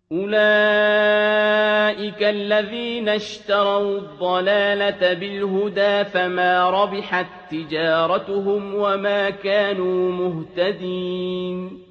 أولئك الذين اشتروا الضلالة بالهدى فما ربحت تجارتهم وما كانوا مهتدين